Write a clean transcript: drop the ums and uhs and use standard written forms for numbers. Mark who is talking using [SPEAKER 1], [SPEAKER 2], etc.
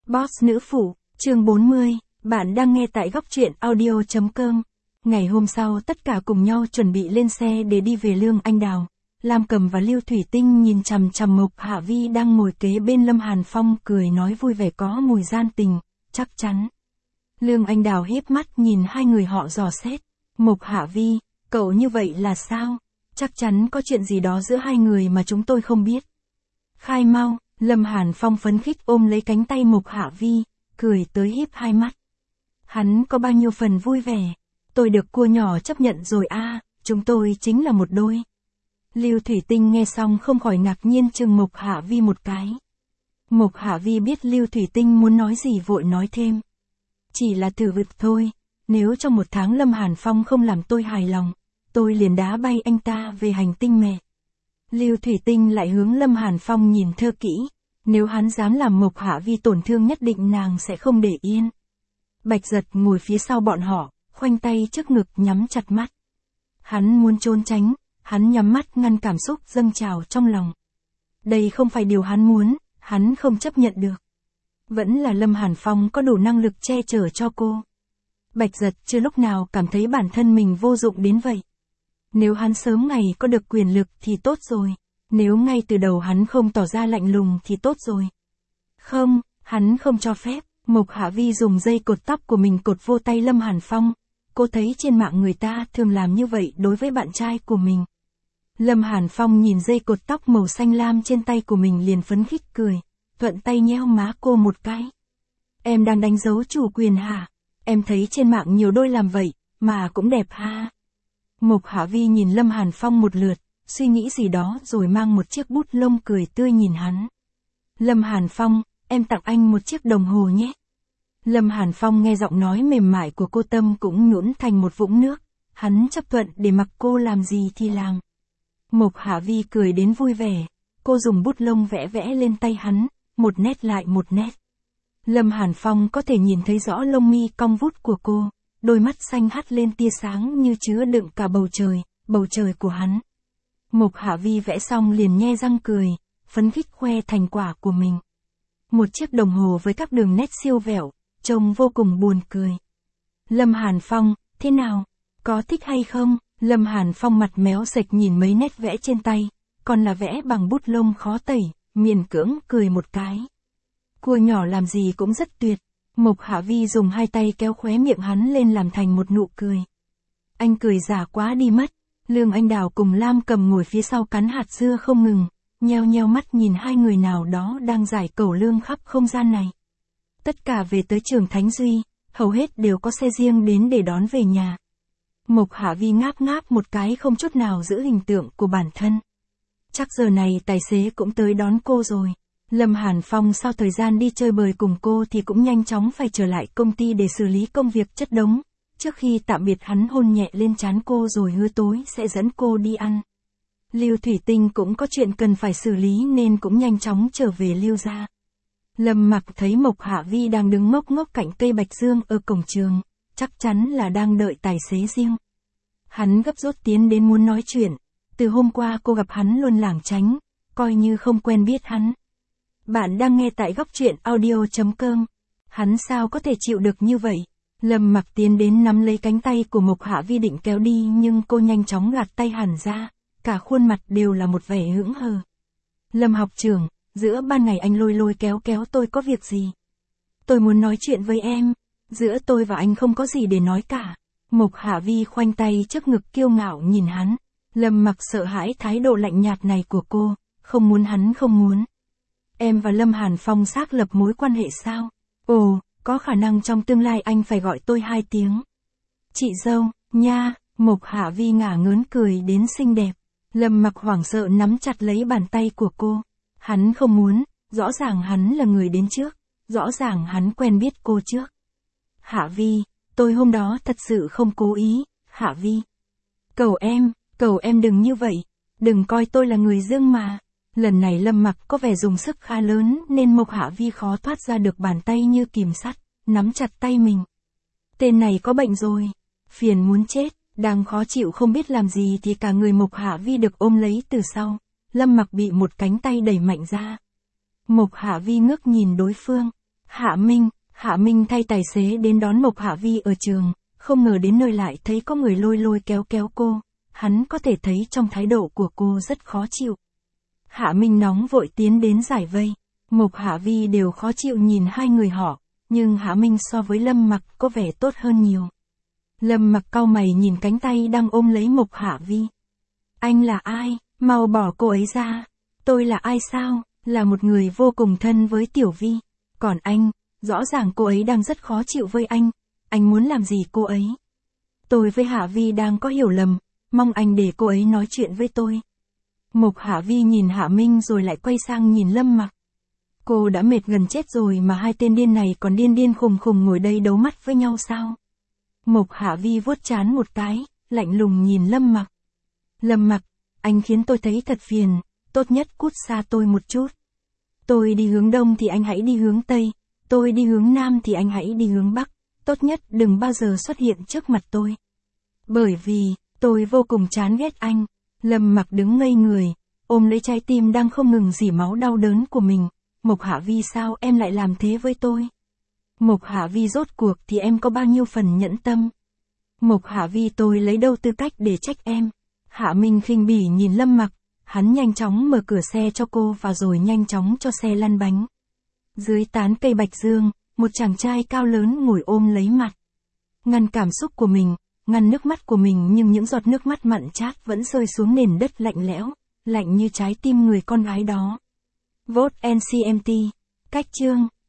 [SPEAKER 1] Boss nữ phụ, chương 40, bạn đang nghe tại góc truyện audio.com. Ngày hôm sau tất cả cùng nhau chuẩn bị lên xe để đi về Lương Anh Đào. Lam Cầm và Lưu Thủy Tinh nhìn chằm chằm Mộc Hạ Vi đang ngồi kế bên Lâm Hàn Phong cười nói vui vẻ có mùi gian tình, chắc chắn. Lương Anh Đào híp mắt nhìn hai người họ dò xét. Mộc Hạ Vi, cậu như vậy là sao? Chắc chắn có chuyện gì đó giữa hai người mà chúng tôi không biết. Khai mau, Lâm Hàn Phong phấn khích ôm lấy cánh tay Mộc Hạ Vi, cười tới híp hai mắt. Hắn có bao nhiêu phần vui vẻ. Tôi được cua nhỏ chấp nhận rồi à, chúng tôi chính là một đôi. Lưu Thủy Tinh nghe xong không khỏi ngạc nhiên chừng Mộc Hạ Vi một cái. Mộc Hạ Vi biết Lưu Thủy Tinh muốn nói gì vội nói thêm. Chỉ là thử việc thôi, nếu trong một tháng Lâm Hàn Phong không làm tôi hài lòng, tôi liền đá bay anh ta về hành tinh mẹ. Lưu Thủy Tinh lại hướng Lâm Hàn Phong nhìn thơ kỹ, nếu hắn dám làm Mộc Hạ Vi tổn thương nhất định nàng sẽ không để yên. Bạch Giật ngồi phía sau bọn họ, khoanh tay trước ngực nhắm chặt mắt. Hắn muốn trốn tránh, hắn nhắm mắt ngăn cảm xúc dâng trào trong lòng. Đây không phải điều hắn muốn, hắn không chấp nhận được. Vẫn là Lâm Hàn Phong có đủ năng lực che chở cho cô. Bạch Giật chưa lúc nào cảm thấy bản thân mình vô dụng đến vậy. Nếu hắn sớm ngày có được quyền lực thì tốt rồi. Nếu ngay từ đầu hắn không tỏ ra lạnh lùng thì tốt rồi. Không, hắn không cho phép. Mộc Hạ Vi dùng dây cột tóc của mình cột vô tay Lâm Hàn Phong. Cô thấy trên mạng người ta thường làm như vậy đối với bạn trai của mình. Lâm Hàn Phong nhìn dây cột tóc màu xanh lam trên tay của mình liền phấn khích cười, thuận tay nheo má cô một cái. Em đang đánh dấu chủ quyền hả? Em thấy trên mạng nhiều đôi làm vậy, mà cũng đẹp ha. Mộc Hạ Vi nhìn Lâm Hàn Phong một lượt, suy nghĩ gì đó rồi mang một chiếc bút lông cười tươi nhìn hắn. Lâm Hàn Phong, em tặng anh một chiếc đồng hồ nhé. Lâm Hàn Phong nghe giọng nói mềm mại của cô tâm cũng nhũn thành một vũng nước, hắn chấp thuận để mặc cô làm gì thì làm. Mộc Hạ Vi cười đến vui vẻ, cô dùng bút lông vẽ vẽ lên tay hắn, một nét lại một nét. Lâm Hàn Phong có thể nhìn thấy rõ lông mi cong vút của cô, đôi mắt xanh hắt lên tia sáng như chứa đựng cả bầu trời của hắn. Mộc Hạ Vi vẽ xong liền nhe răng cười, phấn khích khoe thành quả của mình. Một chiếc đồng hồ với các đường nét siêu vẹo, trông vô cùng buồn cười. Lâm Hàn Phong, thế nào? Có thích hay không? Lâm Hàn Phong mặt méo sệch nhìn mấy nét vẽ trên tay, còn là vẽ bằng bút lông khó tẩy, miễn cưỡng cười một cái. Cua nhỏ làm gì cũng rất tuyệt. Mộc Hạ Vi dùng hai tay kéo khóe miệng hắn lên làm thành một nụ cười. Anh cười giả quá đi mất. Lương Anh Đào cùng Lam Cầm ngồi phía sau cắn hạt dưa không ngừng, nheo nheo mắt nhìn hai người nào đó đang giải cẩu lương khắp không gian này. Tất cả về tới trường Thánh Duy, hầu hết đều có xe riêng đến để đón về nhà. Mộc Hạ Vi ngáp ngáp một cái không chút nào giữ hình tượng của bản thân. Chắc giờ này tài xế cũng tới đón cô rồi. Lâm Hàn Phong sau thời gian đi chơi bời cùng cô thì cũng nhanh chóng phải trở lại công ty để xử lý công việc chất đống. Trước khi tạm biệt hắn hôn nhẹ lên trán cô rồi hứa tối sẽ dẫn cô đi ăn. Lưu Thủy Tinh cũng có chuyện cần phải xử lý nên cũng nhanh chóng trở về Lưu gia. Lâm Mặc thấy Mộc Hạ Vi đang đứng ngốc ngốc cạnh cây bạch dương ở cổng trường, chắc chắn là đang đợi tài xế riêng. Hắn gấp rút tiến đến muốn nói chuyện, từ hôm qua cô gặp hắn luôn lảng tránh, coi như không quen biết hắn. Bạn đang nghe tại góc truyện audio.com. Hắn sao có thể chịu được như vậy? Lâm Mặc tiến đến nắm lấy cánh tay của Mộc Hạ Vi định kéo đi nhưng cô nhanh chóng gạt tay hẳn ra, cả khuôn mặt đều là một vẻ hững hờ. Lâm học trưởng, giữa ban ngày anh lôi lôi kéo kéo tôi có việc gì? Tôi muốn nói chuyện với em, giữa tôi và anh không có gì để nói cả. Mộc Hạ Vi khoanh tay trước ngực kiêu ngạo nhìn hắn. Lâm Mặc sợ hãi thái độ lạnh nhạt này của cô, không muốn hắn không muốn. Em và Lâm Hàn Phong xác lập mối quan hệ sao? Ồ, có khả năng trong tương lai anh phải gọi tôi 2 tiếng. Chị dâu, nha, Mộc Hạ Vi ngả ngớn cười đến xinh đẹp. Lâm Mặc hoảng sợ nắm chặt lấy bàn tay của cô. Hắn không muốn, rõ ràng hắn là người đến trước, rõ ràng hắn quen biết cô trước. Hạ Vi, tôi hôm đó thật sự không cố ý, Hạ Vi. Cầu em đừng như vậy, đừng coi tôi là người dương mà. Lần này Lâm Mặc có vẻ dùng sức khá lớn nên Mộc Hạ Vi khó thoát ra được bàn tay như kìm sắt, nắm chặt tay mình. Tên này có bệnh rồi, phiền muốn chết, đang khó chịu không biết làm gì thì cả người Mộc Hạ Vi được ôm lấy từ sau. Lâm Mặc bị một cánh tay đẩy mạnh ra. Mộc Hạ Vi ngước nhìn đối phương, Hạ Minh thay tài xế đến đón Mộc Hạ Vi ở trường, không ngờ đến nơi lại thấy có người lôi lôi kéo kéo cô, hắn có thể thấy trong thái độ của cô rất khó chịu. Hạ Minh nóng vội tiến đến giải vây, Mộc Hạ Vi đều khó chịu nhìn hai người họ, nhưng Hạ Minh so với Lâm Mặc có vẻ tốt hơn nhiều. Lâm Mặc cau mày nhìn cánh tay đang ôm lấy Mộc Hạ Vi. Anh là ai? Mau bỏ cô ấy ra. Tôi là ai sao? Là một người vô cùng thân với Tiểu Vi. Còn anh, rõ ràng cô ấy đang rất khó chịu với anh muốn làm gì cô ấy? Tôi với Hạ Vi đang có hiểu lầm, mong anh để cô ấy nói chuyện với tôi. Mộc Hạ Vi nhìn Hạ Minh rồi lại quay sang nhìn Lâm Mặc. Cô đã mệt gần chết rồi mà hai tên điên này còn điên điên khùng khùng ngồi đây đấu mắt với nhau sao? Mộc Hạ Vi vuốt trán một cái, lạnh lùng nhìn Lâm Mặc. Lâm Mặc, anh khiến tôi thấy thật phiền, tốt nhất cút xa tôi một chút. Tôi đi hướng đông thì anh hãy đi hướng tây, tôi đi hướng nam thì anh hãy đi hướng bắc, tốt nhất đừng bao giờ xuất hiện trước mặt tôi. Bởi vì, tôi vô cùng chán ghét anh. Lâm Mặc đứng ngây người, ôm lấy trái tim đang không ngừng rỉ máu đau đớn của mình. Mộc Hạ Vi, sao em lại làm thế với tôi? Mộc Hạ Vi, rốt cuộc thì em có bao nhiêu phần nhẫn tâm? Mộc Hạ Vi, tôi lấy đâu tư cách để trách em? Hạ Minh khinh bỉ nhìn Lâm Mặc, hắn nhanh chóng mở cửa xe cho cô và rồi nhanh chóng cho xe lăn bánh. Dưới tán cây bạch dương, một chàng trai cao lớn ngồi ôm lấy mặt. Ngăn cảm xúc của mình, ngăn nước mắt của mình, nhưng những giọt nước mắt mặn chát vẫn rơi xuống nền đất lạnh lẽo, lạnh như trái tim người con gái đó. Vote NCMT. Cách chương